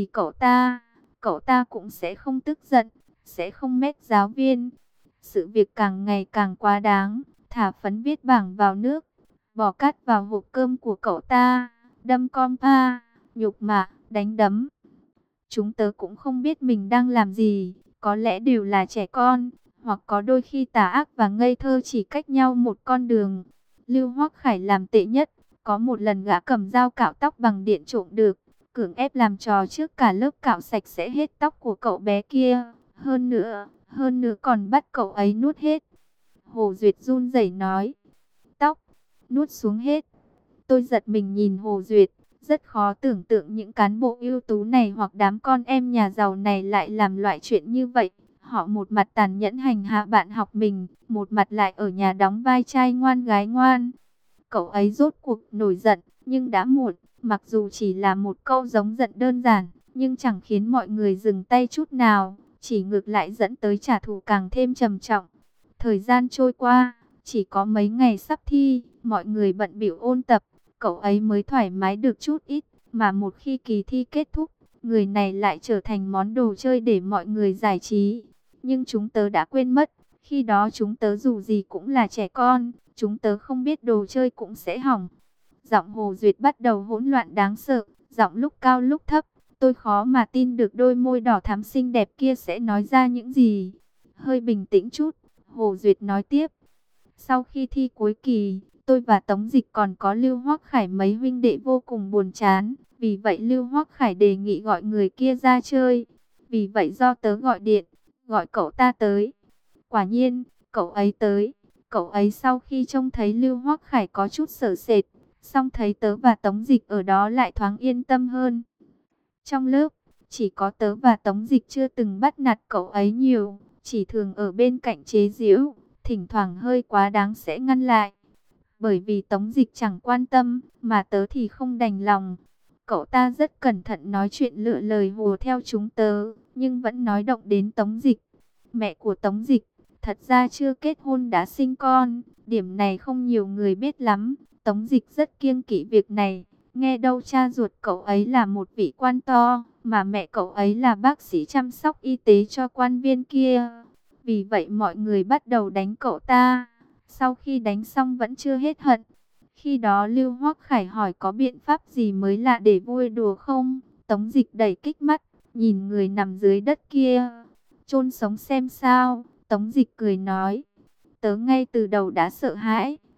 cậu ta cũng sẽ không tức giận, sẽ không mét giáo viên. Sự việc càng ngày càng quá đáng, thả phấn viết bảng vào nước, bỏ cát vào hộp cơm của cậu ta, đâm compa, nhục mạ, đánh đấm. Chúng tớ cũng không biết mình đang làm gì, có lẽ đều là trẻ con, hoặc có đôi khi tà ác và ngây thơ chỉ cách nhau một con đường. Lưu Hoắc Khải làm tệ nhất, có một lần gã cầm dao cạo tóc bằng điện trộm được, cưỡng ép làm trò trước cả lớp cạo sạch sẽ hết tóc của cậu bé kia, hơn nữa còn bắt cậu ấy nuốt hết. Hồ Duyệt run rẩy nói, tóc, nuốt xuống hết. Tôi giật mình nhìn Hồ Duyệt, rất khó tưởng tượng những cán bộ ưu tú này hoặc đám con em nhà giàu này lại làm loại chuyện như vậy. Họ một mặt tàn nhẫn hành hạ bạn học mình, một mặt lại ở nhà đóng vai trai ngoan gái ngoan. Cậu ấy rốt cuộc nổi giận, nhưng đã muộn, mặc dù chỉ là một câu giống giận đơn giản, nhưng chẳng khiến mọi người dừng tay chút nào, chỉ ngược lại dẫn tới trả thù càng thêm trầm trọng. Thời gian trôi qua, chỉ có mấy ngày sắp thi, mọi người bận bịu ôn tập, cậu ấy mới thoải mái được chút ít, mà một khi kỳ thi kết thúc, người này lại trở thành món đồ chơi để mọi người giải trí. Nhưng chúng tớ đã quên mất, khi đó chúng tớ dù gì cũng là trẻ con, chúng tớ không biết đồ chơi cũng sẽ hỏng. Giọng Hồ Duyệt bắt đầu hỗn loạn đáng sợ, giọng lúc cao lúc thấp, tôi khó mà tin được đôi môi đỏ thắm xinh đẹp kia sẽ nói ra những gì. Hơi bình tĩnh chút, Hồ Duyệt nói tiếp. Sau khi thi cuối kỳ, tôi và Tống Dịch còn có Lưu Hoắc Khải mấy huynh đệ vô cùng buồn chán. Vì vậy Lưu Hoắc Khải đề nghị gọi người kia ra chơi. Vì vậy do tớ gọi điện, gọi cậu ta tới. Quả nhiên, cậu ấy tới. Cậu ấy sau khi trông thấy Lưu Hoắc Khải có chút sợ sệt, song thấy tớ và Tống Dịch ở đó lại thoáng yên tâm hơn. Trong lớp, chỉ có tớ và Tống Dịch chưa từng bắt nạt cậu ấy nhiều, chỉ thường ở bên cạnh chế giễu, thỉnh thoảng hơi quá đáng sẽ ngăn lại. Bởi vì Tống Dịch chẳng quan tâm, mà tớ thì không đành lòng. Cậu ta rất cẩn thận nói chuyện lựa lời hùa theo chúng tớ, nhưng vẫn nói động đến Tống Dịch. Mẹ của Tống Dịch, thật ra chưa kết hôn đã sinh con, điểm này không nhiều người biết lắm. Tống Dịch rất kiêng kỵ việc này, nghe đâu cha ruột cậu ấy là một vị quan to, mà mẹ cậu ấy là bác sĩ chăm sóc y tế cho quan viên kia. Vì vậy mọi người bắt đầu đánh cậu ta. Sau khi đánh xong vẫn chưa hết hận. Khi đó Lưu Hoắc Khải hỏi có biện pháp gì mới lạ để vui đùa không? Tống Dịch đẩy kích mắt, nhìn người nằm dưới đất kia. Chôn sống xem sao? Tống Dịch cười nói. Tớ ngay từ đầu đã sợ hãi,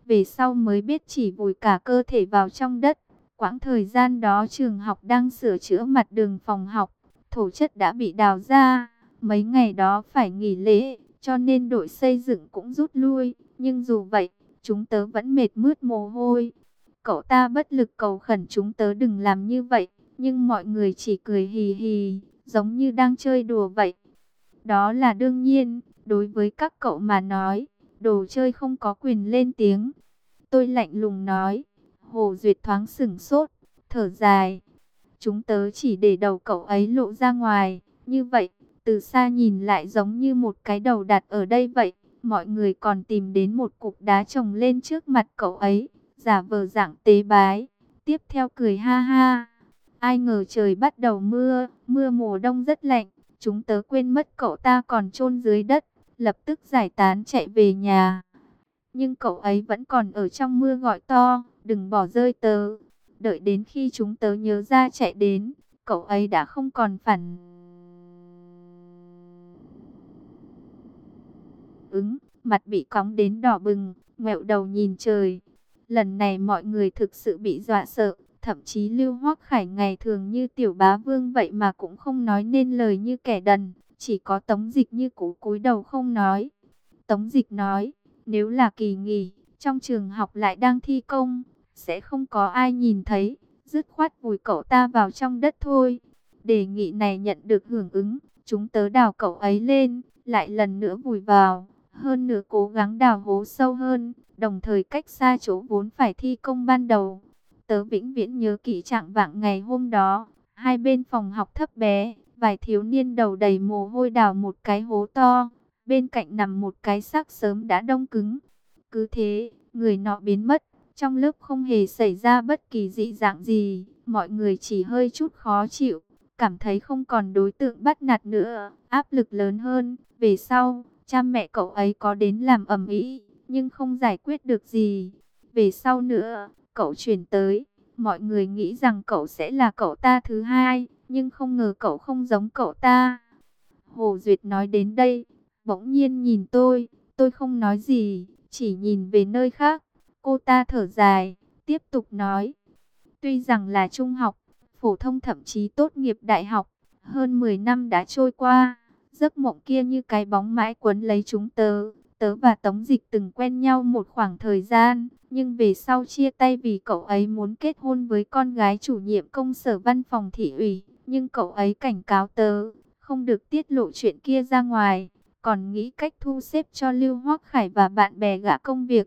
Về sau mới biết chỉ vùi cả cơ thể vào trong đất. Quãng thời gian đó trường học đang sửa chữa mặt đường phòng học, thổ chất đã bị đào ra. Mấy ngày đó phải nghỉ lễ, cho nên đội xây dựng cũng rút lui. Nhưng dù vậy, chúng tớ vẫn mệt mướt mồ hôi. Cậu ta bất lực cầu khẩn chúng tớ đừng làm như vậy, nhưng mọi người chỉ cười hì hì, giống như đang chơi đùa vậy. Đó là đương nhiên, đối với các cậu mà nói, đồ chơi không có quyền lên tiếng. Tôi lạnh lùng nói. Hồ Duyệt thoáng sửng sốt, thở dài. Chúng tớ chỉ để đầu cậu ấy lộ ra ngoài, như vậy, từ xa nhìn lại giống như một cái đầu đặt ở đây vậy. Mọi người còn tìm đến một cục đá chồng lên trước mặt cậu ấy, giả vờ dạng tế bái. Tiếp theo cười ha ha. Ai ngờ trời bắt đầu mưa, mưa mùa đông rất lạnh. Chúng tớ quên mất cậu ta còn chôn dưới đất, lập tức giải tán chạy về nhà. Nhưng cậu ấy vẫn còn ở trong mưa gọi to, đừng bỏ rơi tớ. Đợi đến khi chúng tớ nhớ ra chạy đến, cậu ấy đã không còn phản ứng, mặt bị cóng đến đỏ bừng, ngoẹo đầu nhìn trời. Lần này mọi người thực sự bị dọa sợ, thậm chí Lưu Hoắc Khải ngày thường như tiểu bá vương vậy mà cũng không nói nên lời như kẻ đần, chỉ có Tống Dịch như cúi đầu không nói. Tống Dịch nói, nếu là kỳ nghỉ, trong trường học lại đang thi công, sẽ không có ai nhìn thấy, dứt khoát vùi cậu ta vào trong đất thôi. Đề nghị này nhận được hưởng ứng, chúng tớ đào cậu ấy lên, lại lần nữa vùi vào, hơn nữa cố gắng đào hố sâu hơn, đồng thời cách xa chỗ vốn phải thi công ban đầu. Tớ vĩnh viễn nhớ kỹ trạng vạng ngày hôm đó, hai bên phòng học thấp bé, vài thiếu niên đầu đầy mồ hôi đào một cái hố to, bên cạnh nằm một cái xác sớm đã đông cứng. Cứ thế, người nọ biến mất, trong lớp không hề xảy ra bất kỳ dị dạng gì, mọi người chỉ hơi chút khó chịu, cảm thấy không còn đối tượng bắt nạt nữa, áp lực lớn hơn. Về sau, cha mẹ cậu ấy có đến làm ầm ĩ, nhưng không giải quyết được gì. Về sau nữa, cậu chuyển tới, mọi người nghĩ rằng cậu sẽ là cậu ta thứ hai, nhưng không ngờ cậu không giống cậu ta. Hồ Duyệt nói đến đây, bỗng nhiên nhìn tôi không nói gì, chỉ nhìn về nơi khác. Cô ta thở dài, tiếp tục nói, tuy rằng là trung học, phổ thông thậm chí tốt nghiệp đại học, hơn 10 năm đã trôi qua, giấc mộng kia như cái bóng mãi quấn lấy chúng tớ. Tớ và Tống Dịch từng quen nhau một khoảng thời gian, nhưng về sau chia tay vì cậu ấy muốn kết hôn với con gái chủ nhiệm công sở văn phòng thị ủy. Nhưng cậu ấy cảnh cáo tớ, không được tiết lộ chuyện kia ra ngoài, còn nghĩ cách thu xếp cho Lưu Hoắc Khải và bạn bè gã công việc.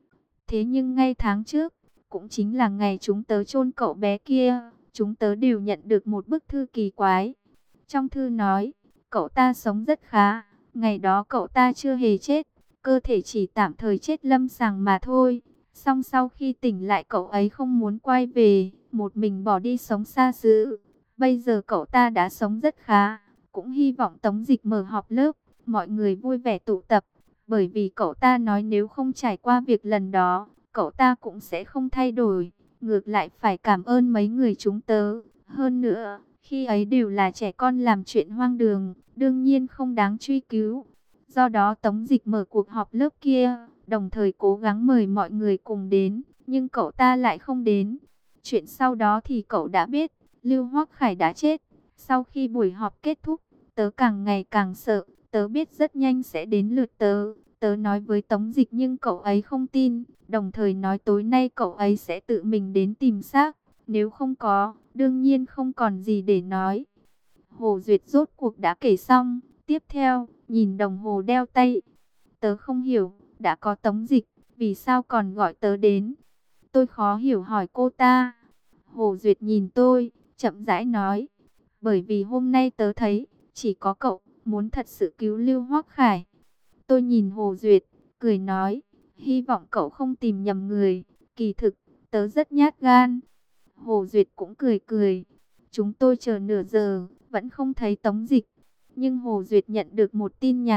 Thế nhưng ngay tháng trước, cũng chính là ngày chúng tớ chôn cậu bé kia, chúng tớ đều nhận được một bức thư kỳ quái. Trong thư nói, cậu ta sống rất khá, ngày đó cậu ta chưa hề chết, cơ thể chỉ tạm thời chết lâm sàng mà thôi. Song sau khi tỉnh lại cậu ấy không muốn quay về, một mình bỏ đi sống xa xứ. Bây giờ cậu ta đã sống rất khá, cũng hy vọng Tống Dịch mở họp lớp, mọi người vui vẻ tụ tập. Bởi vì cậu ta nói nếu không trải qua việc lần đó, cậu ta cũng sẽ không thay đổi. Ngược lại phải cảm ơn mấy người chúng tớ. Hơn nữa, khi ấy đều là trẻ con làm chuyện hoang đường, đương nhiên không đáng truy cứu. Do đó Tống Dịch mở cuộc họp lớp kia, đồng thời cố gắng mời mọi người cùng đến, nhưng cậu ta lại không đến. Chuyện sau đó thì cậu đã biết, Lưu Hoắc Khải đã chết. Sau khi buổi họp kết thúc, tớ càng ngày càng sợ, tớ biết rất nhanh sẽ đến lượt tớ. Tớ nói với Tống Dịch nhưng cậu ấy không tin, đồng thời nói tối nay cậu ấy sẽ tự mình đến tìm xác. Nếu không có, đương nhiên không còn gì để nói. Hồ Duyệt rốt cuộc đã kể xong, tiếp theo, nhìn đồng hồ đeo tay. Tớ không hiểu, đã có Tống Dịch, vì sao còn gọi tớ đến? Tôi khó hiểu hỏi cô ta. Hồ Duyệt nhìn tôi, chậm rãi nói, bởi vì hôm nay tớ thấy, chỉ có cậu muốn thật sự cứu Lưu Hoắc Khải. Tôi nhìn Hồ Duyệt, cười nói, hy vọng cậu không tìm nhầm người, kỳ thực, tớ rất nhát gan. Hồ Duyệt cũng cười cười, chúng tôi chờ nửa giờ, vẫn không thấy Tống Dịch. Nhưng Hồ Duyệt nhận được một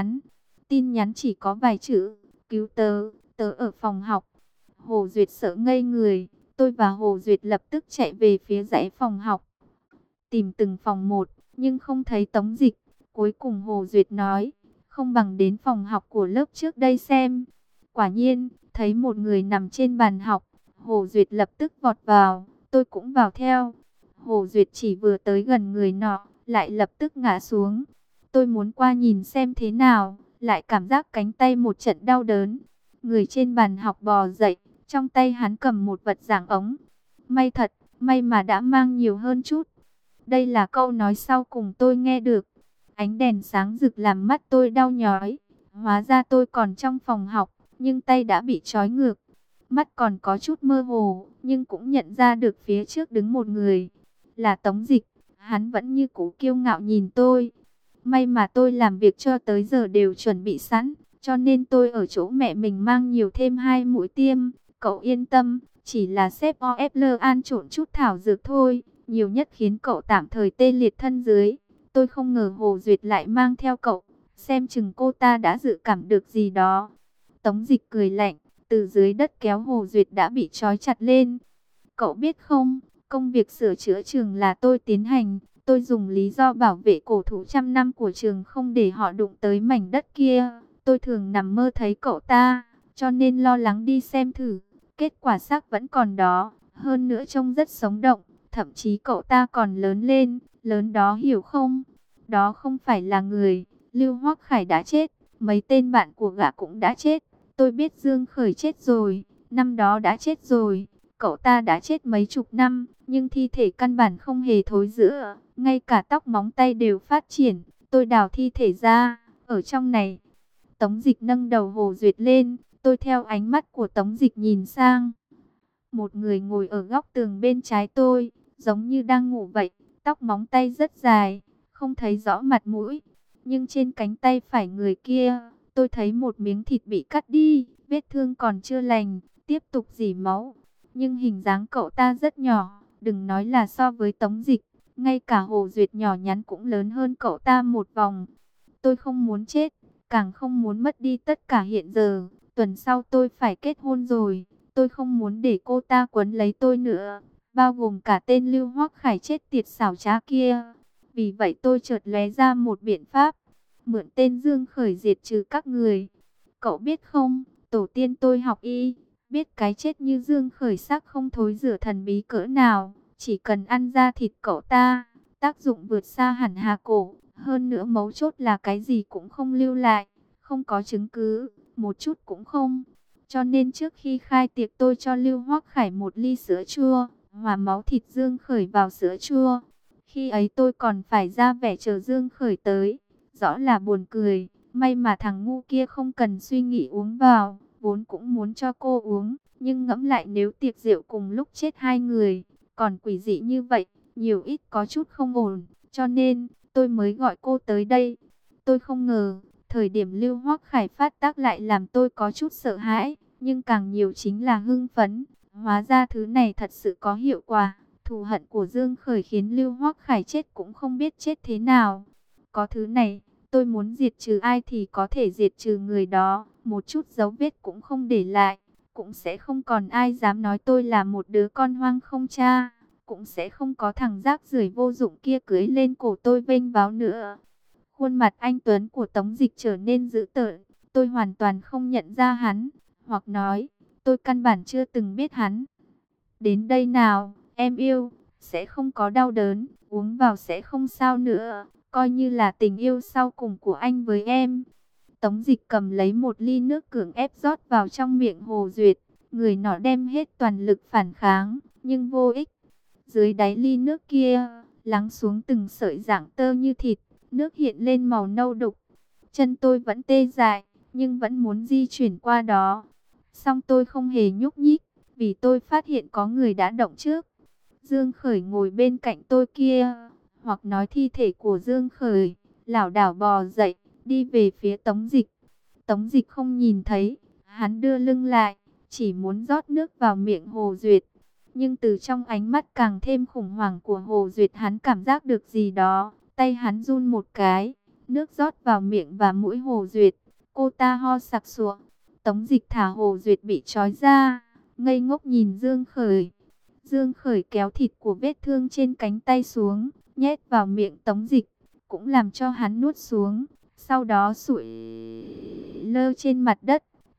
tin nhắn chỉ có vài chữ, cứu tớ, tớ ở phòng học. Hồ Duyệt sợ ngây người, tôi và Hồ Duyệt lập tức chạy về phía dãy phòng học. Tìm từng phòng một, nhưng không thấy Tống Dịch. Cuối cùng Hồ Duyệt nói, không bằng đến phòng học của lớp trước đây xem. Quả nhiên, thấy một người nằm trên bàn học. Hồ Duyệt lập tức vọt vào, tôi cũng vào theo. Hồ Duyệt chỉ vừa tới gần người nọ, lại lập tức ngã xuống. Tôi muốn qua nhìn xem thế nào, lại cảm giác cánh tay một trận đau đớn. Người trên bàn học bò dậy, trong tay hắn cầm một vật dạng ống. May thật, may mà đã mang nhiều hơn chút. Đây là câu nói sau cùng tôi nghe được. Ánh đèn sáng rực làm mắt tôi đau nhói. Hóa ra tôi còn trong phòng học, nhưng tay đã bị trói ngược. Mắt còn có chút mơ hồ, nhưng cũng nhận ra được phía trước đứng một người. Là Tống Dịch, hắn vẫn như cũ kiêu ngạo nhìn tôi. May mà tôi làm việc cho tới giờ đều chuẩn bị sẵn, cho nên tôi ở chỗ mẹ mình mang nhiều thêm 2 mũi tiêm. Cậu yên tâm, chỉ là xếp OFL an trộn chút thảo dược thôi, nhiều nhất khiến cậu tạm thời tê liệt thân dưới. Tôi không ngờ Hồ Duyệt lại mang theo cậu, xem chừng cô ta đã dự cảm được gì đó. Tống Dịch cười lạnh, từ dưới đất kéo Hồ Duyệt đã bị trói chặt lên. Cậu biết không, công việc sửa chữa trường là tôi tiến hành. Tôi dùng lý do bảo vệ cổ thụ trăm năm của trường không để họ đụng tới mảnh đất kia. Tôi thường nằm mơ thấy cậu ta, cho nên lo lắng đi xem thử. Kết quả xác vẫn còn đó, hơn nữa trông rất sống động. Thậm chí cậu ta còn lớn lên, lớn đó hiểu không? Đó không phải là người, Lưu Hoắc Khải đã chết, mấy tên bạn của gã cũng đã chết. Tôi biết Dương Khởi chết rồi, năm đó đã chết rồi. Cậu ta đã chết mấy chục năm, nhưng thi thể căn bản không hề thối rữa, ngay cả tóc móng tay đều phát triển. Tôi đào thi thể ra, ở trong này. Tống Dịch nâng đầu Hồ Duyệt lên, tôi theo ánh mắt của Tống Dịch nhìn sang. Một người ngồi ở góc tường bên trái tôi, giống như đang ngủ vậy, tóc móng tay rất dài, không thấy rõ mặt mũi. Nhưng trên cánh tay phải người kia, tôi thấy một miếng thịt bị cắt đi, vết thương còn chưa lành, tiếp tục rỉ máu. Nhưng hình dáng cậu ta rất nhỏ, đừng nói là so với Tống Dịch, ngay cả Hồ Duyệt nhỏ nhắn cũng lớn hơn cậu ta một vòng. Tôi không muốn chết, càng không muốn mất đi tất cả hiện giờ. Tuần sau tôi phải kết hôn rồi, tôi không muốn để cô ta quấn lấy tôi nữa, bao gồm cả tên Lưu Hoắc Khải chết tiệt xảo trá kia. Vì vậy tôi chợt lóe ra một biện pháp, mượn tên Dương Khởi diệt trừ các người. Cậu biết không, tổ tiên tôi học y, biết cái chết như Dương Khởi xác không thối rửa thần bí cỡ nào, chỉ cần ăn da thịt cậu ta, tác dụng vượt xa hẳn Hà Cổ. Hơn nữa mấu chốt là cái gì cũng không lưu lại, không có chứng cứ, một chút cũng không. Cho nên trước khi khai tiệc tôi cho Lưu Hoắc Khải một ly sữa chua, hòa máu thịt Dương Khởi vào sữa chua. Khi ấy tôi còn phải ra vẻ chờ Dương Khởi tới, rõ là buồn cười. May mà thằng ngu kia không cần suy nghĩ uống vào, vốn cũng muốn cho cô uống. Nhưng ngẫm lại nếu tiệc rượu cùng lúc chết 2 người, còn quỷ dị như vậy, nhiều ít có chút không ổn. Cho nên, tôi mới gọi cô tới đây. Tôi không ngờ, thời điểm Lưu Hoắc Khải phát tác lại làm tôi có chút sợ hãi, nhưng càng nhiều chính là hưng phấn. Hóa ra thứ này thật sự có hiệu quả. Thù hận của Dương Khởi khiến Lưu Hoắc Khải chết cũng không biết chết thế nào. Có thứ này, tôi muốn diệt trừ ai thì có thể diệt trừ người đó, một chút dấu vết cũng không để lại. Cũng sẽ không còn ai dám nói tôi là một đứa con hoang không cha. Cũng sẽ không có thằng rác rưởi vô dụng kia cưỡi lên cổ tôi vênh váo nữa. Khuôn mặt anh Tuấn của Tống Dịch trở nên dữ tợn. Tôi hoàn toàn không nhận ra hắn. Hoặc nói, tôi căn bản chưa từng biết hắn. Đến đây nào, em yêu, sẽ không có đau đớn, uống vào sẽ không sao nữa. Coi như là tình yêu sau cùng của anh với em. Tống Dịch cầm lấy một ly nước cưỡng ép rót vào trong miệng Hồ Duyệt. Người nọ đem hết toàn lực phản kháng, nhưng vô ích. Dưới đáy ly nước kia, lắng xuống từng sợi dạng tơ như thịt, nước hiện lên màu nâu đục. Chân tôi vẫn tê dại, nhưng vẫn muốn di chuyển qua đó. Song tôi không hề nhúc nhích, vì tôi phát hiện có người đã động trước. Dương Khởi ngồi bên cạnh tôi kia, hoặc nói thi thể của Dương Khởi, lảo đảo bò dậy, đi về phía Tống Dịch. Tống Dịch không nhìn thấy, hắn đưa lưng lại, chỉ muốn rót nước vào miệng Hồ Duyệt. Nhưng từ trong ánh mắt càng thêm khủng hoảng của Hồ Duyệt hắn cảm giác được gì đó. Tay hắn run một cái, nước rót vào miệng và mũi Hồ Duyệt. Cô ta ho sặc sụa. Tống Dịch thả Hồ Duyệt bị trói ra, ngây ngốc nhìn Dương Khởi. Dương Khởi kéo thịt của vết thương trên cánh tay xuống, nhét vào miệng Tống Dịch, cũng làm cho hắn nuốt xuống. Sau đó sụi lơ trên mặt đất,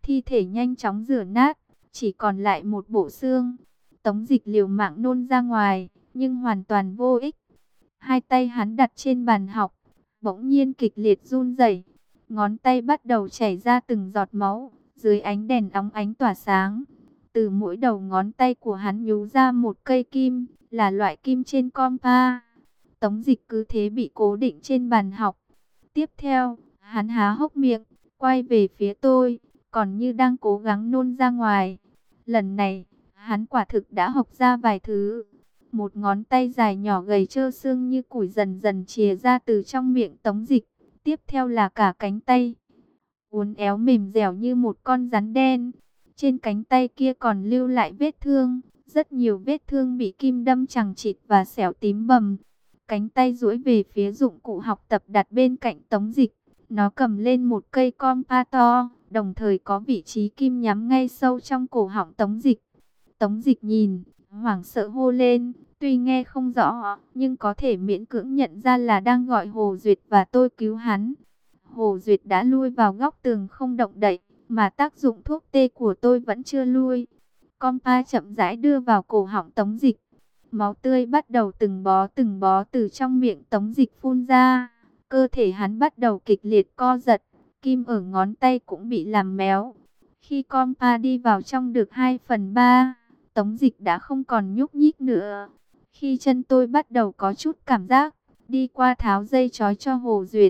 thi thể nhanh chóng rửa nát, chỉ còn lại một bộ xương. Tống Dịch liều mạng nôn ra ngoài, nhưng hoàn toàn vô ích. Hai tay hắn đặt trên bàn học, bỗng nhiên kịch liệt run rẩy, ngón tay bắt đầu chảy ra từng giọt máu, dưới ánh đèn óng ánh tỏa sáng. Từ mỗi đầu ngón tay của hắn nhú ra một cây kim, là loại kim trên compa. Tống Dịch cứ thế bị cố định trên bàn học. Tiếp theo, hắn há hốc miệng, quay về phía tôi, còn như đang cố gắng nôn ra ngoài. Lần này, hắn quả thực đã học ra vài thứ. Một ngón tay dài nhỏ gầy trơ xương như củi dần dần chìa ra từ trong miệng Tống Dịch. Tiếp theo là cả cánh tay, uốn éo mềm dẻo như một con rắn đen. Trên cánh tay kia còn lưu lại vết thương, rất nhiều vết thương bị kim đâm chằng chịt và sẹo tím bầm. Cánh tay duỗi về phía dụng cụ học tập đặt bên cạnh Tống Dịch. Nó cầm lên một cây compa to, đồng thời có vị trí kim nhắm ngay sâu trong cổ họng Tống Dịch. Tống Dịch nhìn, hoảng sợ hô lên, tuy nghe không rõ, nhưng có thể miễn cưỡng nhận ra là đang gọi Hồ Duyệt và tôi cứu hắn. Hồ Duyệt đã lui vào góc tường không động đậy, mà tác dụng thuốc tê của tôi vẫn chưa lui. Compa chậm rãi đưa vào cổ họng Tống Dịch. Máu tươi bắt đầu từng bó từ trong miệng Tống Dịch phun ra. Cơ thể hắn bắt đầu kịch liệt co giật, kim ở ngón tay cũng bị làm méo. Khi compa đi vào trong được 2/3, Tống Dịch đã không còn nhúc nhích nữa. Khi chân tôi bắt đầu có chút cảm giác, đi qua tháo dây trói cho Hồ Duyệt.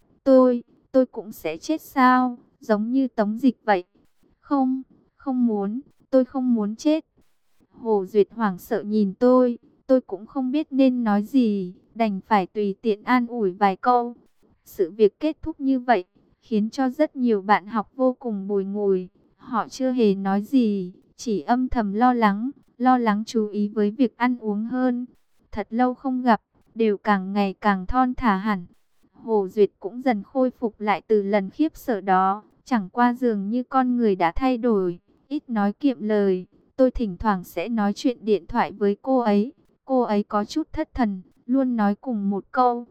Tôi cũng sẽ chết sao, giống như Tống Dịch vậy. Không, không muốn, tôi không muốn chết. Hồ Duyệt hoảng sợ nhìn tôi cũng không biết nên nói gì, đành phải tùy tiện an ủi vài câu. Sự việc kết thúc như vậy, khiến cho rất nhiều bạn học vô cùng bùi ngùi. Họ chưa hề nói gì, chỉ âm thầm lo lắng chú ý với việc ăn uống hơn. Thật lâu không gặp, đều càng ngày càng thon thả hẳn. Hồ Duyệt cũng dần khôi phục lại từ lần khiếp sợ đó, chẳng qua dường như con người đã thay đổi, ít nói kiệm lời. Tôi thỉnh thoảng sẽ nói chuyện điện thoại với cô ấy có chút thất thần, luôn nói cùng một câu.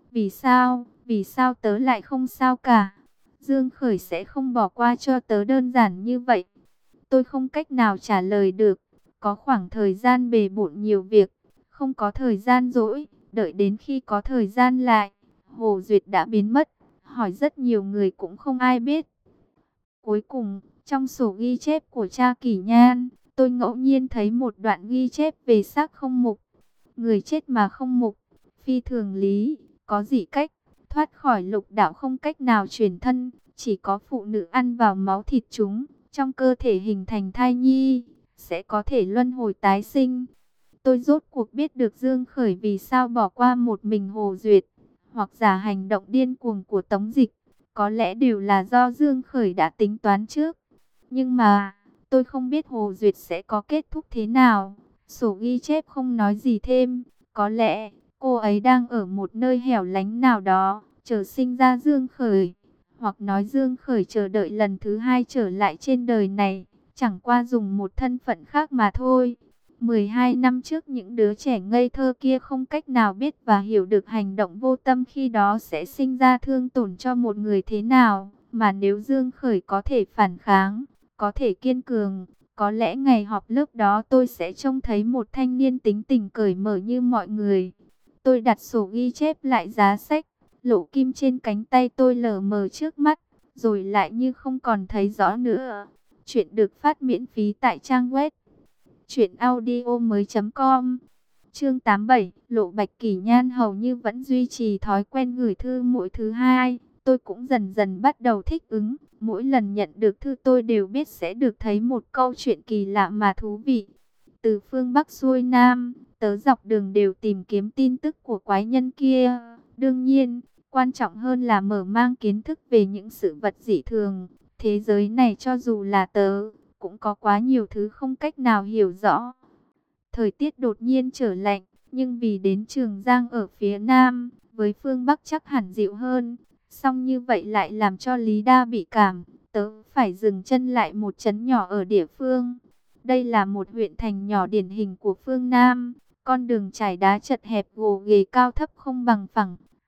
Vì sao tớ lại không sao cả? Dương Khởi sẽ không bỏ qua cho tớ đơn giản như vậy. Tôi không cách nào trả lời được, có khoảng thời gian bề bộn nhiều việc, không có thời gian rỗi, đợi đến khi có thời gian lại. Hồ Duyệt đã biến mất, hỏi rất nhiều người cũng không ai biết. Cuối cùng, trong sổ ghi chép của cha Kỷ Nhan, tôi ngẫu nhiên thấy một đoạn ghi chép về xác không mục. Người chết mà không mục, phi thường lý, có dị cách, thoát khỏi lục đạo không cách nào chuyển thân, chỉ có phụ nữ ăn vào máu thịt chúng, trong cơ thể hình thành thai nhi, sẽ có thể luân hồi tái sinh. Tôi rốt cuộc biết được Dương Khởi vì sao bỏ qua một mình Hồ Duyệt, hoặc giả hành động điên cuồng của Tống Dịch, có lẽ đều là do Dương Khởi đã tính toán trước. Nhưng mà, tôi không biết Hồ Duyệt sẽ có kết thúc thế nào. Sổ ghi chép không nói gì thêm, có lẽ cô ấy đang ở một nơi hẻo lánh nào đó, chờ sinh ra Dương Khởi. Hoặc nói Dương Khởi chờ đợi lần thứ hai trở lại trên đời này, chẳng qua dùng một thân phận khác mà thôi. 12 năm trước những đứa trẻ ngây thơ kia không cách nào biết và hiểu được hành động vô tâm khi đó sẽ sinh ra thương tổn cho một người thế nào. Mà nếu Dương Khởi có thể phản kháng, có thể kiên cường, có lẽ ngày họp lớp đó tôi sẽ trông thấy một thanh niên tính tình cởi mở như mọi người. Tôi đặt sổ ghi chép lại giá sách, lỗ kim trên cánh tay tôi lờ mờ trước mắt, rồi lại như không còn thấy rõ nữa. Chuyện được phát miễn phí tại trang web truyệnaudiomoi.com. Chương 87, Lộ Bạch Kỷ Nhan hầu như vẫn duy trì thói quen gửi thư mỗi thứ hai. Tôi cũng dần dần bắt đầu thích ứng. Mỗi lần nhận được thư tôi đều biết sẽ được thấy một câu chuyện kỳ lạ mà thú vị. Từ phương Bắc xuôi Nam, tớ dọc đường đều tìm kiếm tin tức của quái nhân kia. Đương nhiên, quan trọng hơn là mở mang kiến thức về những sự vật dị thường. Thế giới này cho dù là tớ, cũng có quá nhiều thứ không cách nào hiểu rõ. Thời tiết đột nhiên trở lạnh, nhưng vì đến Trường Giang ở phía Nam, với phương Bắc chắc hẳn dịu hơn. Song như vậy lại làm cho Lý Đa bị cảm, tớ phải dừng chân lại một trấn nhỏ ở địa phương. Đây là một huyện thành nhỏ điển hình của phương Nam, con đường trải đá chật hẹp gồ ghề cao thấp không bằng phẳng.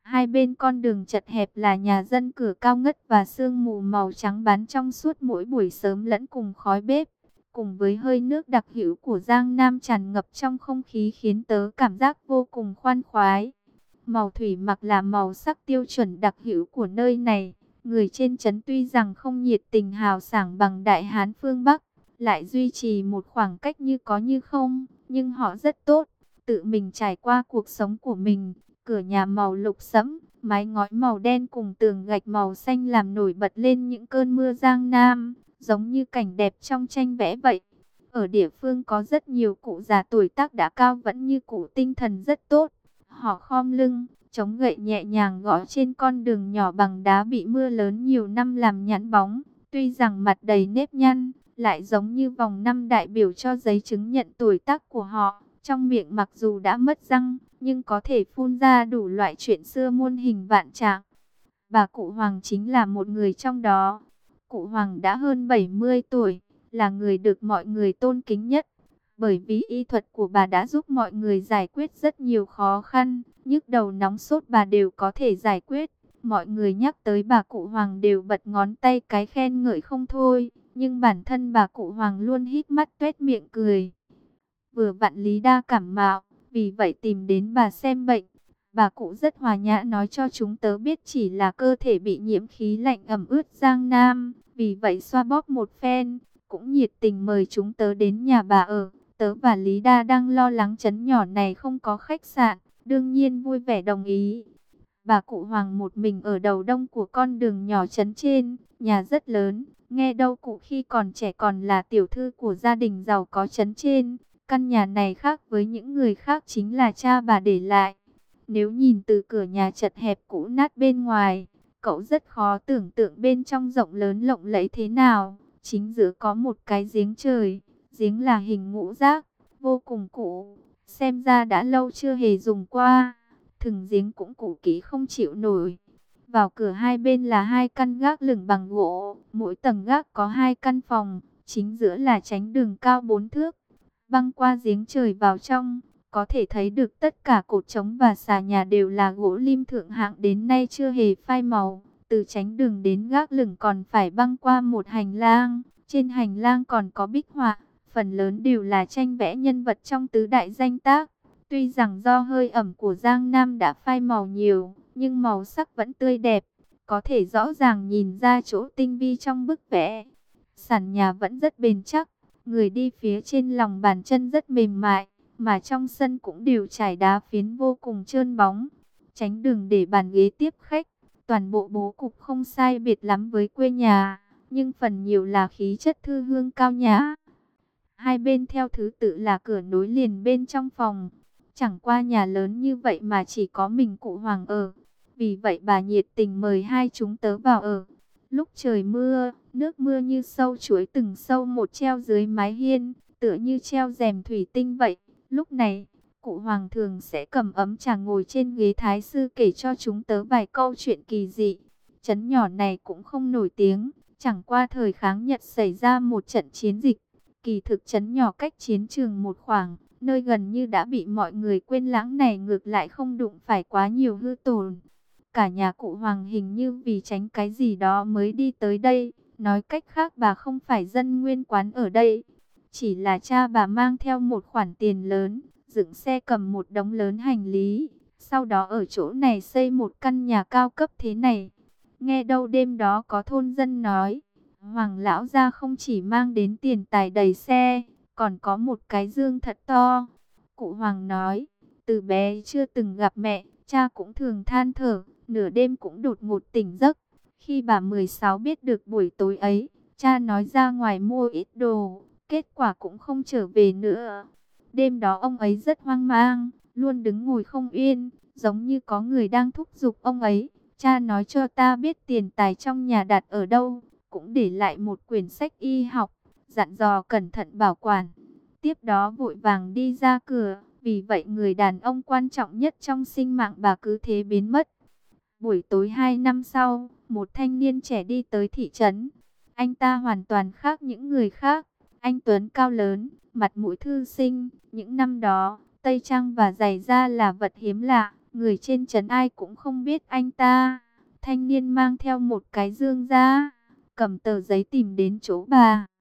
Hai bên con đường chật hẹp là nhà dân cửa cao ngất và sương mù màu trắng bắn trong suốt mỗi buổi sớm lẫn cùng khói bếp. Cùng với hơi nước đặc hữu của Giang Nam tràn ngập trong không khí khiến tớ cảm giác vô cùng khoan khoái. Màu thủy mặc là màu sắc tiêu chuẩn đặc hữu của nơi này. Người trên trấn tuy rằng không nhiệt tình hào sảng bằng Đại Hán phương Bắc, lại duy trì một khoảng cách như có như không, nhưng họ rất tốt, tự mình trải qua cuộc sống của mình. Cửa nhà màu lục sẫm, mái ngói màu đen cùng tường gạch màu xanh làm nổi bật lên những cơn mưa Giang Nam, giống như cảnh đẹp trong tranh vẽ vậy. Ở địa phương có rất nhiều cụ già tuổi tác đã cao vẫn như cũ tinh thần rất tốt. Họ khom lưng, chống gậy nhẹ nhàng gõ trên con đường nhỏ bằng đá bị mưa lớn nhiều năm làm nhẵn bóng. Tuy rằng mặt đầy nếp nhăn, lại giống như vòng năm đại biểu cho giấy chứng nhận tuổi tác của họ. Trong miệng mặc dù đã mất răng, nhưng có thể phun ra đủ loại chuyện xưa muôn hình vạn trạng. Bà cụ Hoàng chính là một người trong đó. Cụ Hoàng đã hơn 70 tuổi, là người được mọi người tôn kính nhất. Bởi vì y thuật của bà đã giúp mọi người giải quyết rất nhiều khó khăn, nhức đầu nóng sốt bà đều có thể giải quyết. Mọi người nhắc tới bà cụ Hoàng đều bật ngón tay cái khen ngợi không thôi, nhưng bản thân bà cụ Hoàng luôn hít mắt tuét miệng cười. Vừa vặn Lý Đa cảm mạo, vì vậy tìm đến bà xem bệnh. Bà cụ rất hòa nhã nói cho chúng tớ biết chỉ là cơ thể bị nhiễm khí lạnh ẩm ướt Giang Nam, vì vậy xoa bóp một phen, cũng nhiệt tình mời chúng tớ đến nhà bà ở. Tớ và Lý Đa đang lo lắng trấn nhỏ này không có khách sạn, đương nhiên vui vẻ đồng ý. Bà cụ Hoàng một mình ở đầu đông của con đường nhỏ trấn trên, nhà rất lớn, nghe đâu cụ khi còn trẻ còn là tiểu thư của gia đình giàu có trấn trên. Căn nhà này khác với những người khác chính là cha bà để lại. Nếu nhìn từ cửa nhà chật hẹp cũ nát bên ngoài, cậu rất khó tưởng tượng bên trong rộng lớn lộng lẫy thế nào. Chính giữa có một cái giếng trời, giếng là hình ngũ giác, vô cùng cũ, xem ra đã lâu chưa hề dùng qua. Thừng giếng cũng cũ kỹ không chịu nổi. Vào cửa hai bên là hai căn gác lửng bằng gỗ, mỗi tầng gác có hai căn phòng, chính giữa là tránh đường cao 4 thước. Băng qua giếng trời vào trong, có thể thấy được tất cả cột trống và xà nhà đều là gỗ lim thượng hạng đến nay chưa hề phai màu. Từ tránh đường đến gác lửng còn phải băng qua một hành lang, trên hành lang còn có bích họa, phần lớn đều là tranh vẽ nhân vật trong tứ đại danh tác. Tuy rằng do hơi ẩm của Giang Nam đã phai màu nhiều, nhưng màu sắc vẫn tươi đẹp, có thể rõ ràng nhìn ra chỗ tinh vi trong bức vẽ. Sàn nhà vẫn rất bền chắc, người đi phía trên lòng bàn chân rất mềm mại, mà trong sân cũng đều trải đá phiến vô cùng trơn bóng. Tránh đường để bàn ghế tiếp khách, toàn bộ bố cục không sai biệt lắm với quê nhà, nhưng phần nhiều là khí chất thư hương cao nhã. Hai bên theo thứ tự là cửa nối liền bên trong phòng. Chẳng qua nhà lớn như vậy mà chỉ có mình cụ Hoàng ở. Vì vậy bà nhiệt tình mời hai chúng tớ vào ở. Lúc trời mưa, nước mưa như sâu chuối từng sâu một treo dưới mái hiên, tựa như treo rèm thủy tinh vậy. Lúc này, cụ Hoàng thường sẽ cầm ấm trà ngồi trên ghế thái sư kể cho chúng tớ vài câu chuyện kỳ dị. Trấn nhỏ này cũng không nổi tiếng, chẳng qua thời kháng Nhật xảy ra một trận chiến dịch. Kỳ thực trấn nhỏ cách chiến trường một khoảng, nơi gần như đã bị mọi người quên lãng này ngược lại không đụng phải quá nhiều hư tổn. Cả nhà cụ Hoàng hình như vì tránh cái gì đó mới đi tới đây. Nói cách khác bà không phải dân nguyên quán ở đây. Chỉ là cha bà mang theo một khoản tiền lớn, dựng xe cầm một đống lớn hành lý. Sau đó ở chỗ này xây một căn nhà cao cấp thế này. Nghe đâu đêm đó có thôn dân nói, Hoàng lão gia không chỉ mang đến tiền tài đầy xe, còn có một cái dương thật to. Cụ Hoàng nói, từ bé chưa từng gặp mẹ, cha cũng thường than thở, nửa đêm cũng đột ngột tỉnh giấc. Khi bà 16 biết được buổi tối ấy, cha nói ra ngoài mua ít đồ, kết quả cũng không trở về nữa. Đêm đó ông ấy rất hoang mang, luôn đứng ngồi không yên, giống như có người đang thúc giục ông ấy. Cha nói cho ta biết tiền tài trong nhà đặt ở đâu, cũng để lại một quyển sách y học, dặn dò cẩn thận bảo quản. Tiếp đó vội vàng đi ra cửa, vì vậy người đàn ông quan trọng nhất trong sinh mạng bà cứ thế biến mất. Buổi tối 2 năm sau, một thanh niên trẻ đi tới thị trấn. Anh ta hoàn toàn khác những người khác. Anh tuấn cao lớn, mặt mũi thư sinh. Những năm đó, tây trang và giày da là vật hiếm lạ. người trên trấn ai cũng không biết anh ta. Thanh niên mang theo một cái dương ra, cầm tờ giấy tìm đến chỗ bà.